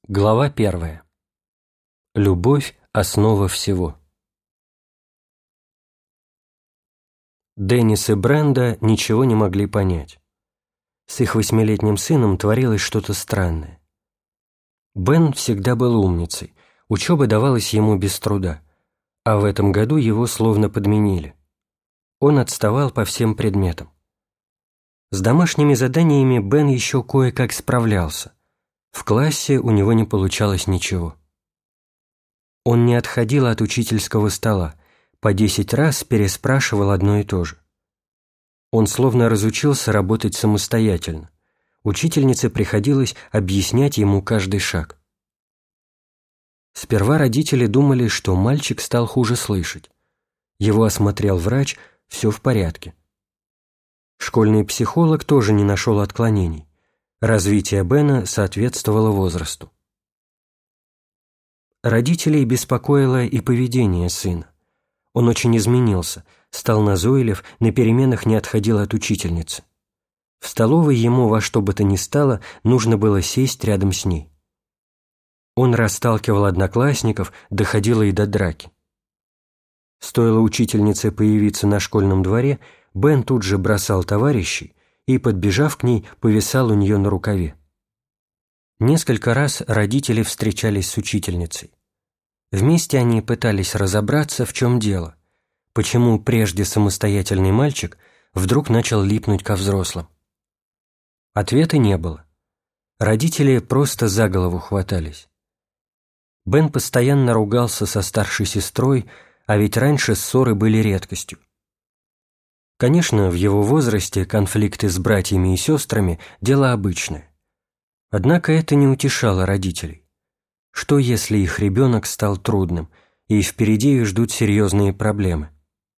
Глава 1. Любовь – основа всего. Деннис и Бренда ничего не могли понять. С их 8-летним сыном творилось что-то странное. Бен всегда был умницей, учеба давалась ему без труда, а в этом году его словно подменили. Он отставал по всем предметам. С домашними заданиями Бен еще кое-как справлялся. В классе у него не получалось ничего. Он не отходил от учительского стола, по 10 раз переспрашивал одно и то же. Он словно разучился работать самостоятельно. Учительнице приходилось объяснять ему каждый шаг. Сперва родители думали, что мальчик стал хуже слышать. Его осмотрел врач, все в порядке. Школьный психолог тоже не нашел отклонений. Развитие Бена соответствовало возрасту. Родителей беспокоило и поведение сына. Он очень изменился, стал назойлив, на переменах не отходил от учительницы. В столовой ему во что бы то ни стало нужно было сесть рядом с ней. Он расталкивал одноклассников, доходило и до драки. Стоило учительнице появиться на школьном дворе, Бен тут же бросал товарищей и, подбежав к ней, повисал у нее на рукаве. Несколько раз родители встречались с учительницей. Вместе они пытались разобраться, в чем дело, почему прежде самостоятельный мальчик вдруг начал липнуть ко взрослым. Ответа не было. Родители просто за голову хватались. Бен постоянно ругался со старшей сестрой, а ведь раньше ссоры были редкостью. Конечно, в его возрасте конфликты с братьями и сестрами – дело обычное. Однако это не утешало родителей. Что, если их ребенок стал трудным, и впереди их ждут серьезные проблемы?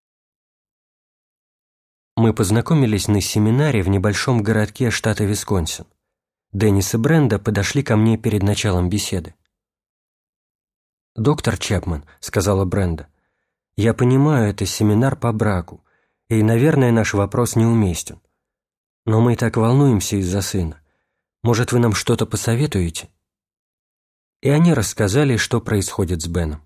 Мы познакомились на семинаре в небольшом городке штата Висконсин. Деннис и Бренда подошли ко мне перед началом беседы. «Доктор Чепман», — сказала Бренда, — «я понимаю, это семинар по браку, и, наверное, наш вопрос неуместен. Но мы так волнуемся из-за сына. Может, вы нам что-то посоветуете?» И они рассказали, что происходит с Беном.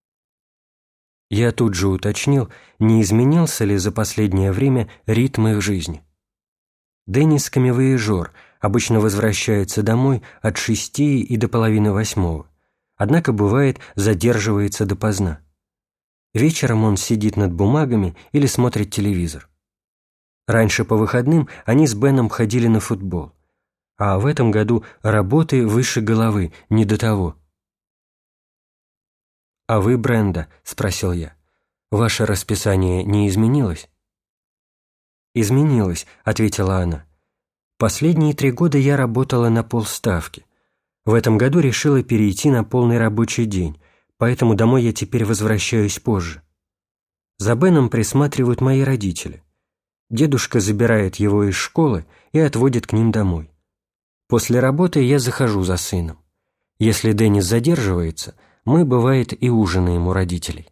Я тут же уточнил, не изменился ли за последнее время ритм их жизни. Деннис камевояжер, обычно возвращается домой от 6 и до 7:30, однако, бывает, задерживается допоздна. Вечером он сидит над бумагами или смотрит телевизор. Раньше по выходным они с Беном ходили на футбол, а в этом году работы выше головы, не до того. «А вы, Бренда?» – спросил я. «Ваше расписание не изменилось?» «Изменилось», – ответила она. «Последние 3 года я работала на полставки. В этом году решила перейти на полный рабочий день, поэтому домой я теперь возвращаюсь позже. За Беном присматривают мои родители. Дедушка забирает его из школы и отводит к ним домой. После работы я захожу за сыном. Если Деннис задерживается, мы, бывает, и ужинаем у родителей».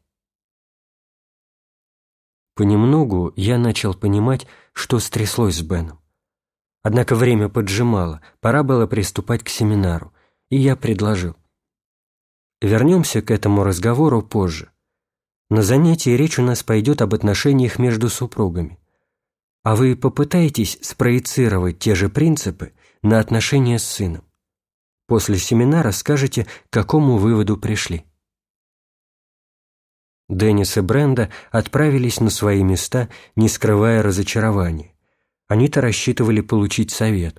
Понемногу я начал понимать, что стряслось с Беном. Однако время поджимало, пора было приступать к семинару, и я предложил: вернемся к этому разговору позже. На занятии речь у нас пойдет об отношениях между супругами. А вы попытаетесь спроецировать те же принципы на отношения с сыном. После семинара скажете, к какому выводу пришли. Деннис и Бренда отправились на свои места, не скрывая разочарования. Они-то рассчитывали получить совет.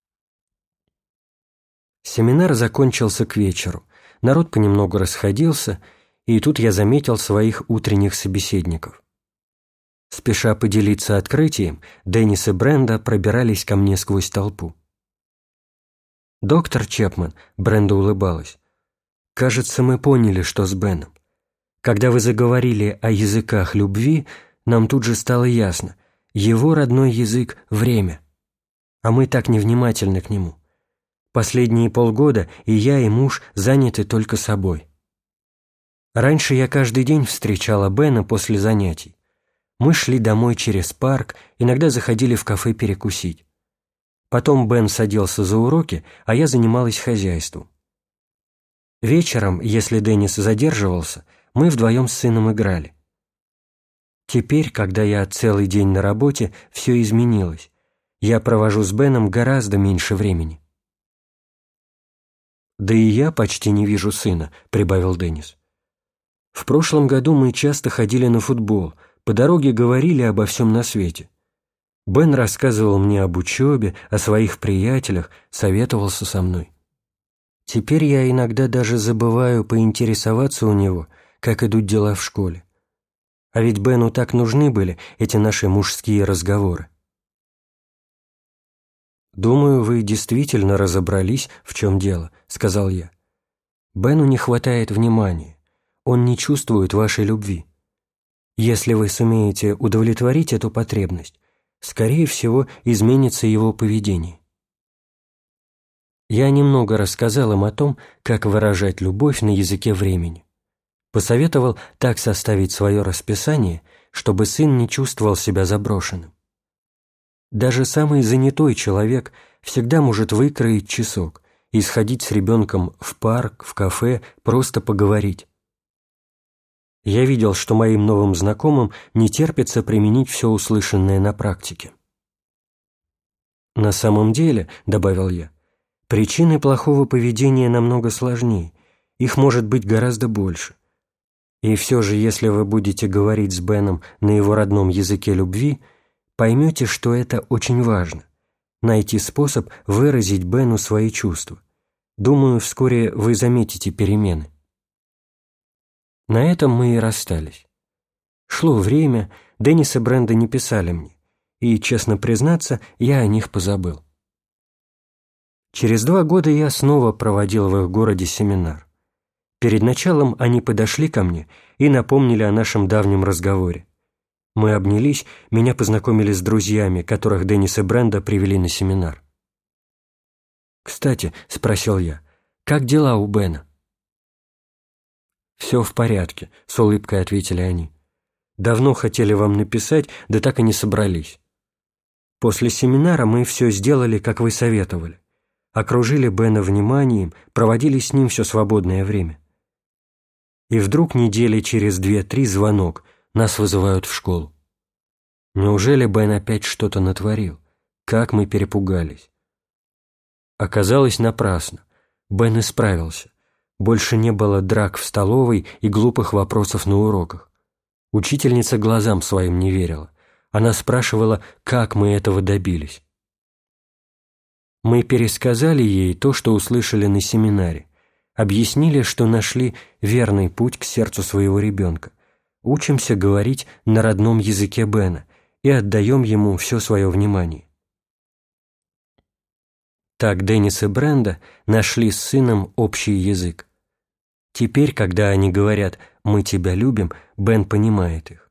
Семинар закончился к вечеру. Народ понемногу расходился, и тут я заметил своих утренних собеседников. Спеша поделиться открытием, Деннис и Бренда пробирались ко мне сквозь толпу. «Доктор Чепман», — Бренда улыбалась, — «кажется, мы поняли, что с Беном. Когда вы заговорили о языках любви, нам тут же стало ясно, его родной язык — время. А мы так невнимательны к нему. Последние полгода и я, и муж заняты только собой. Раньше я каждый день встречала Бена после занятий. Мы шли домой через парк, иногда заходили в кафе перекусить. Потом Бен садился за уроки, а я занималась хозяйством. Вечером, если Деннис задерживался, мы вдвоем с сыном играли. Теперь, когда я целый день на работе, все изменилось. Я провожу с Беном гораздо меньше времени. «Да и я почти не вижу сына», — прибавил Деннис. «В прошлом году мы часто ходили на футбол, по дороге говорили обо всем на свете. Бен рассказывал мне об учебе, о своих приятелях, советовался со мной. Теперь я иногда даже забываю поинтересоваться у него, как идут дела в школе. А ведь Бену так нужны были эти наши мужские разговоры». «Думаю, вы действительно разобрались, в чем дело», — сказал я. «Бену не хватает внимания. Он не чувствует вашей любви. Если вы сумеете удовлетворить эту потребность, скорее всего, изменится его поведение». Я немного рассказал им о том, как выражать любовь на языке времени. Посоветовал так составить свое расписание, чтобы сын не чувствовал себя заброшенным. Даже самый занятой человек всегда может выкроить часок и сходить с ребенком в парк, в кафе, просто поговорить. Я видел, что моим новым знакомым не терпится применить все услышанное на практике. «На самом деле, — добавил я, — причины плохого поведения намного сложнее, их может быть гораздо больше. И все же, если вы будете говорить с Беном на его родном языке любви, поймете, что это очень важно — найти способ выразить Бену свои чувства. Думаю, вскоре вы заметите перемены». На этом мы и расстались. Шло время, Деннис и Бренда не писали мне, и, честно признаться, я о них позабыл. Через 2 года я снова проводил в их городе семинар. Перед началом они подошли ко мне и напомнили о нашем давнем разговоре. Мы обнялись, меня познакомили с друзьями, которых Деннис и Бренда привели на семинар. «Кстати, — спросил я, — как дела у Бена?» «Все в порядке», — с улыбкой ответили они. «Давно хотели вам написать, да так и не собрались. После семинара мы все сделали, как вы советовали. Окружили Бена вниманием, проводили с ним все свободное время. И вдруг недели через 2-3 звонок, нас вызывают в школу. Неужели Бен опять что-то натворил? Как мы перепугались!» Оказалось, напрасно. Бен исправился. Больше не было драк в столовой и глупых вопросов на уроках. Учительница глазам своим не верила. Она спрашивала, как мы этого добились. Мы пересказали ей то, что услышали на семинаре. Объяснили, что нашли верный путь к сердцу своего ребенка. Учимся говорить на родном языке Бена и отдаем ему все свое внимание. Так Деннис и Бренда нашли с сыном общий язык. Теперь, когда они говорят «мы тебя любим», Бен понимает их.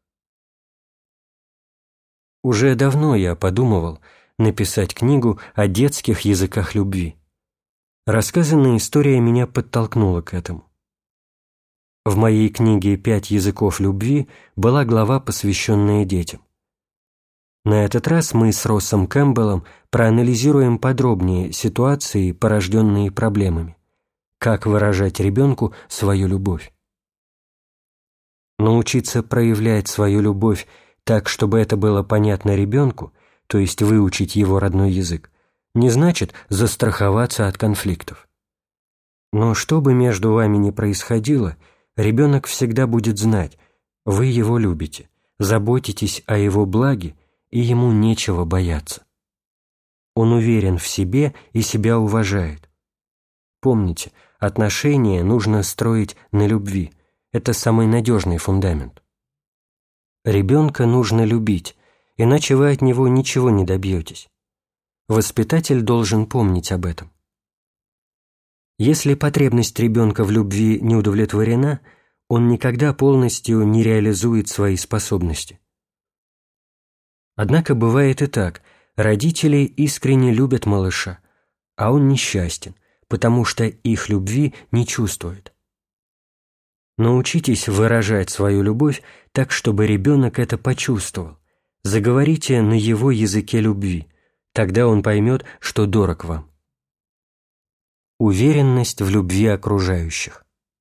Уже давно я подумывал написать книгу о детских языках любви. Рассказанная история меня подтолкнула к этому. В моей книге «5 языков любви» была глава, посвященная детям. На этот раз мы с Россом Кэмпбеллом проанализируем подробнее ситуации, порожденные проблемами. Как выражать ребенку свою любовь? Научиться проявлять свою любовь так, чтобы это было понятно ребенку, то есть выучить его родной язык, не значит застраховаться от конфликтов. Но что бы между вами ни происходило, ребенок всегда будет знать, вы его любите, заботитесь о его благе, и ему нечего бояться. Он уверен в себе и себя уважает. Помните, отношения нужно строить на любви. Это самый надежный фундамент. Ребенка нужно любить, иначе вы от него ничего не добьетесь. Воспитатель должен помнить об этом. Если потребность ребенка в любви не удовлетворена, он никогда полностью не реализует свои способности. Однако бывает и так: родители искренне любят малыша, а он несчастен, потому что их любви не чувствует. Научитесь выражать свою любовь так, чтобы ребенок это почувствовал. Заговорите на его языке любви, тогда он поймет, что дорог вам. Уверенность в любви окружающих.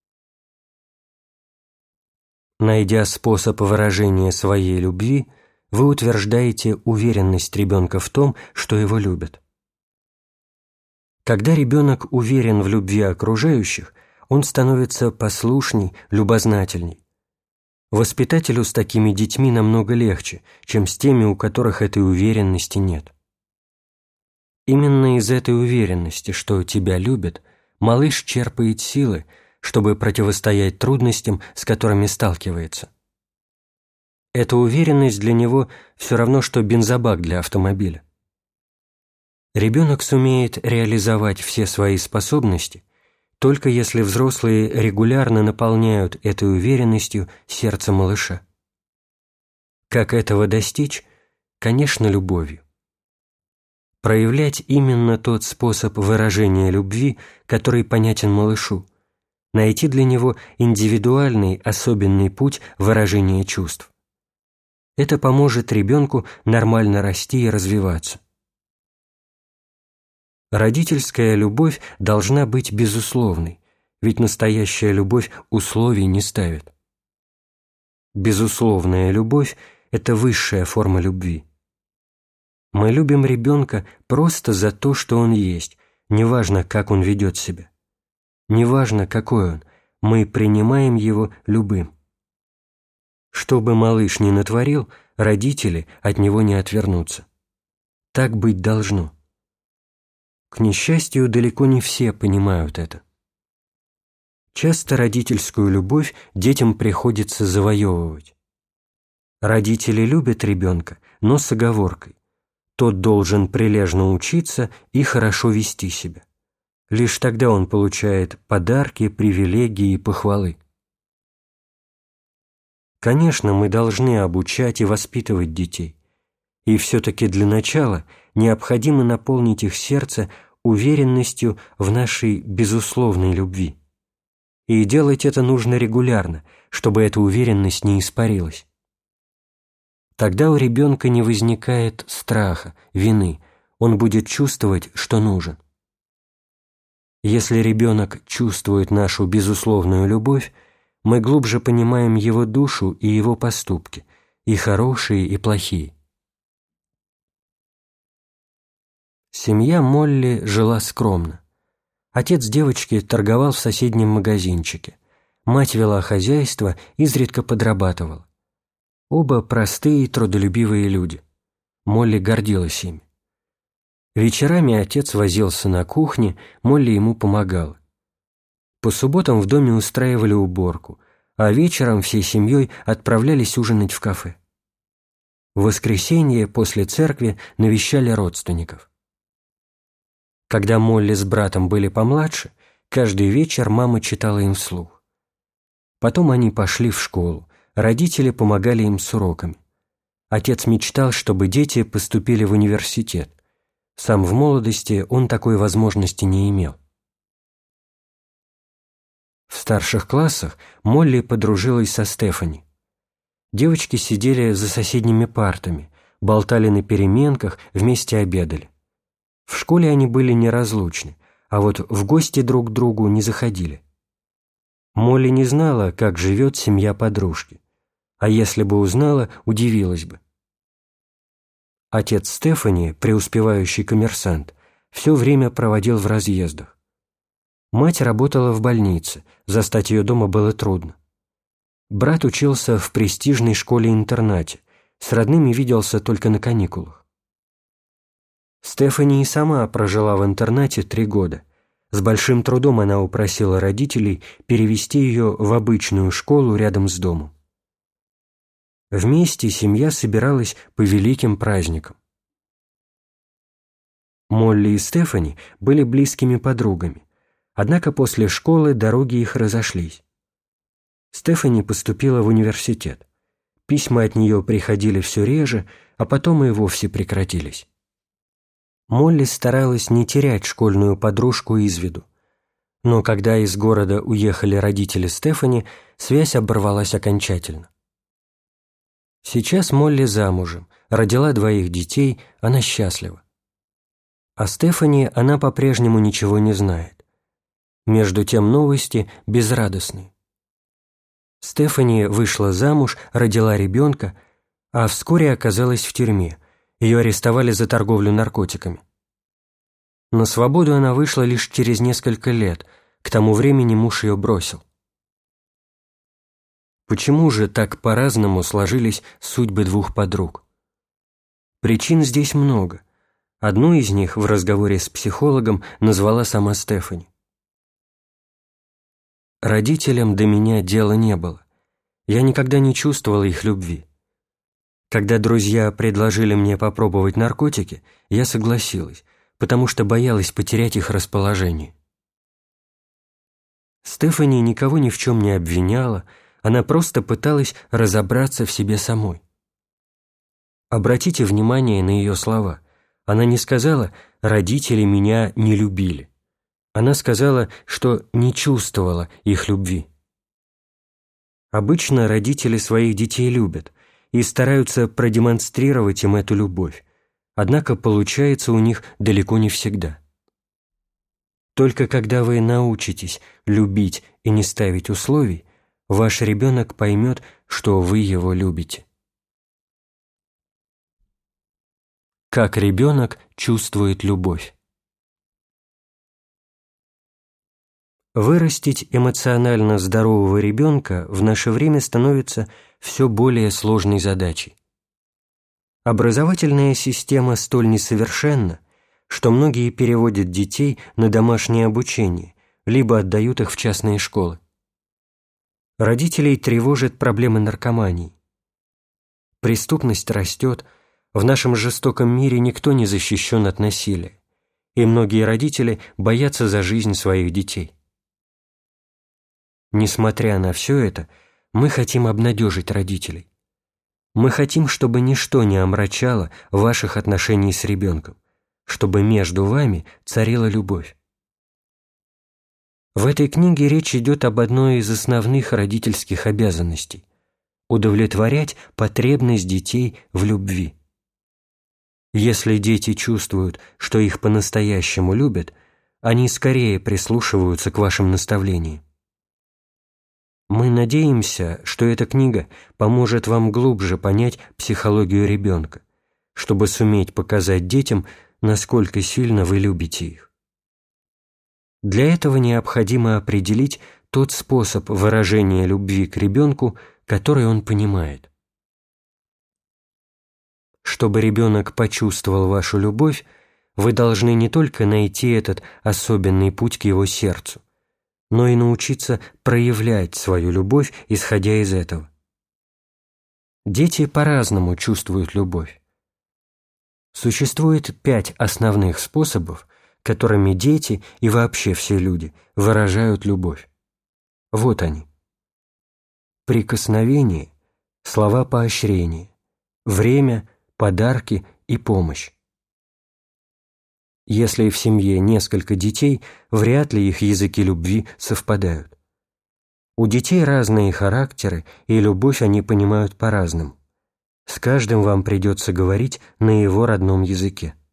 Найдя способ выражения своей любви, вы утверждаете уверенность ребенка в том, что его любят. Когда ребенок уверен в любви окружающих, он становится послушней, любознательней. Воспитателю с такими детьми намного легче, чем с теми, у которых этой уверенности нет. Именно из этой уверенности, что тебя любят, малыш черпает силы, чтобы противостоять трудностям, с которыми сталкивается. Эта уверенность для него все равно, что бензобак для автомобиля. Ребенок сумеет реализовать все свои способности, только если взрослые регулярно наполняют этой уверенностью сердце малыша. Как этого достичь? Конечно, любовью. Проявлять именно тот способ выражения любви, который понятен малышу, найти для него индивидуальный, особенный путь выражения чувств. Это поможет ребенку нормально расти и развиваться. Родительская любовь должна быть безусловной, ведь настоящая любовь условий не ставит. Безусловная любовь – это высшая форма любви. Мы любим ребенка просто за то, что он есть, неважно, как он ведет себя. Неважно, какой он, мы принимаем его любым. Что бы малыш ни натворил, родители от него не отвернутся. Так быть должно. К несчастью, далеко не все понимают это. Часто родительскую любовь детям приходится завоевывать. Родители любят ребенка, но с оговоркой. Тот должен прилежно учиться и хорошо вести себя. Лишь тогда он получает подарки, привилегии и похвалы. Конечно, мы должны обучать и воспитывать детей. И все-таки для начала необходимо наполнить их сердце уверенностью в нашей безусловной любви. И делать это нужно регулярно, чтобы эта уверенность не испарилась. Тогда у ребенка не возникает страха, вины, он будет чувствовать, что нужен. Если ребенок чувствует нашу безусловную любовь, мы глубже понимаем его душу и его поступки, и хорошие, и плохие. Семья Молли жила скромно. Отец девочки торговал в соседнем магазинчике. Мать вела хозяйство, изредка подрабатывала. Оба простые, трудолюбивые люди. Молли гордилась ими. Вечерами отец возился на кухне, Молли ему помогала. По субботам в доме устраивали уборку, а вечером всей семьей отправлялись ужинать в кафе. В воскресенье после церкви навещали родственников. Когда Молли с братом были помладше, каждый вечер мама читала им вслух. Потом они пошли в школу, родители помогали им с уроками. Отец мечтал, чтобы дети поступили в университет. Сам в молодости он такой возможности не имел. В старших классах Молли подружилась со Стефани. Девочки сидели за соседними партами, болтали на переменках, вместе обедали. В школе они были неразлучны, а вот в гости друг к другу не заходили. Молли не знала, как живет семья подружки, а если бы узнала, удивилась бы. Отец Стефани, преуспевающий коммерсант, все время проводил в разъездах. Мать работала в больнице, застать ее дома было трудно. Брат учился в престижной школе-интернате, с родными виделся только на каникулах. Стефани и сама прожила в интернате 3 года. С большим трудом она упросила родителей перевести ее в обычную школу рядом с домом. Вместе семья собиралась по великим праздникам. Молли и Стефани были близкими подругами, однако после школы дороги их разошлись. Стефани поступила в университет. Письма от нее приходили все реже, а потом и вовсе прекратились. Молли старалась не терять школьную подружку из виду. Но когда из города уехали родители Стефани, связь оборвалась окончательно. Сейчас Молли замужем, родила 2 детей, она счастлива. О Стефани она по-прежнему ничего не знает. Между тем новости безрадостны. Стефани вышла замуж, родила ребенка, а вскоре оказалась в тюрьме. Ее арестовали за торговлю наркотиками. На свободу она вышла лишь через несколько лет, к тому времени муж ее бросил. Почему же так по-разному сложились судьбы двух подруг? Причин здесь много. Одну из них в разговоре с психологом назвала сама Стефани. Родителям до меня дела не было. Я никогда не чувствовала их любви. Когда друзья предложили мне попробовать наркотики, я согласилась, потому что боялась потерять их расположение. Стефани никого ни в чем не обвиняла, она просто пыталась разобраться в себе самой. Обратите внимание на ее слова. Она не сказала «родители меня не любили». Она сказала, что не чувствовала их любви. Обычно родители своих детей любят и стараются продемонстрировать им эту любовь, однако получается у них далеко не всегда. Только когда вы научитесь любить и не ставить условий, ваш ребенок поймет, что вы его любите. Как ребенок чувствует любовь? Вырастить эмоционально здорового ребенка в наше время становится все более сложной задачей. Образовательная система столь несовершенна, что многие переводят детей на домашнее обучение, либо отдают их в частные школы. Родителей тревожат проблемы наркомании. Преступность растет, в нашем жестоком мире никто не защищен от насилия, и многие родители боятся за жизнь своих детей. Несмотря на все это, мы хотим обнадежить родителей. Мы хотим, чтобы ничто не омрачало ваших отношений с ребенком, чтобы между вами царила любовь. В этой книге речь идет об одной из основных родительских обязанностей – удовлетворять потребность детей в любви. Если дети чувствуют, что их по-настоящему любят, они скорее прислушиваются к вашим наставлениям. Мы надеемся, что эта книга поможет вам глубже понять психологию ребенка, чтобы суметь показать детям, насколько сильно вы любите их. Для этого необходимо определить тот способ выражения любви к ребенку, который он понимает. Чтобы ребенок почувствовал вашу любовь, вы должны не только найти этот особенный путь к его сердцу, но и научиться проявлять свою любовь, исходя из этого. Дети по-разному чувствуют любовь. Существует 5 основных способов, которыми дети и вообще все люди выражают любовь. Вот они. Прикосновение, слова поощрения, время, подарки и помощь. Если в семье несколько детей, вряд ли их языки любви совпадают. У детей разные характеры, и любовь они понимают по-разному. С каждым вам придется говорить на его родном языке.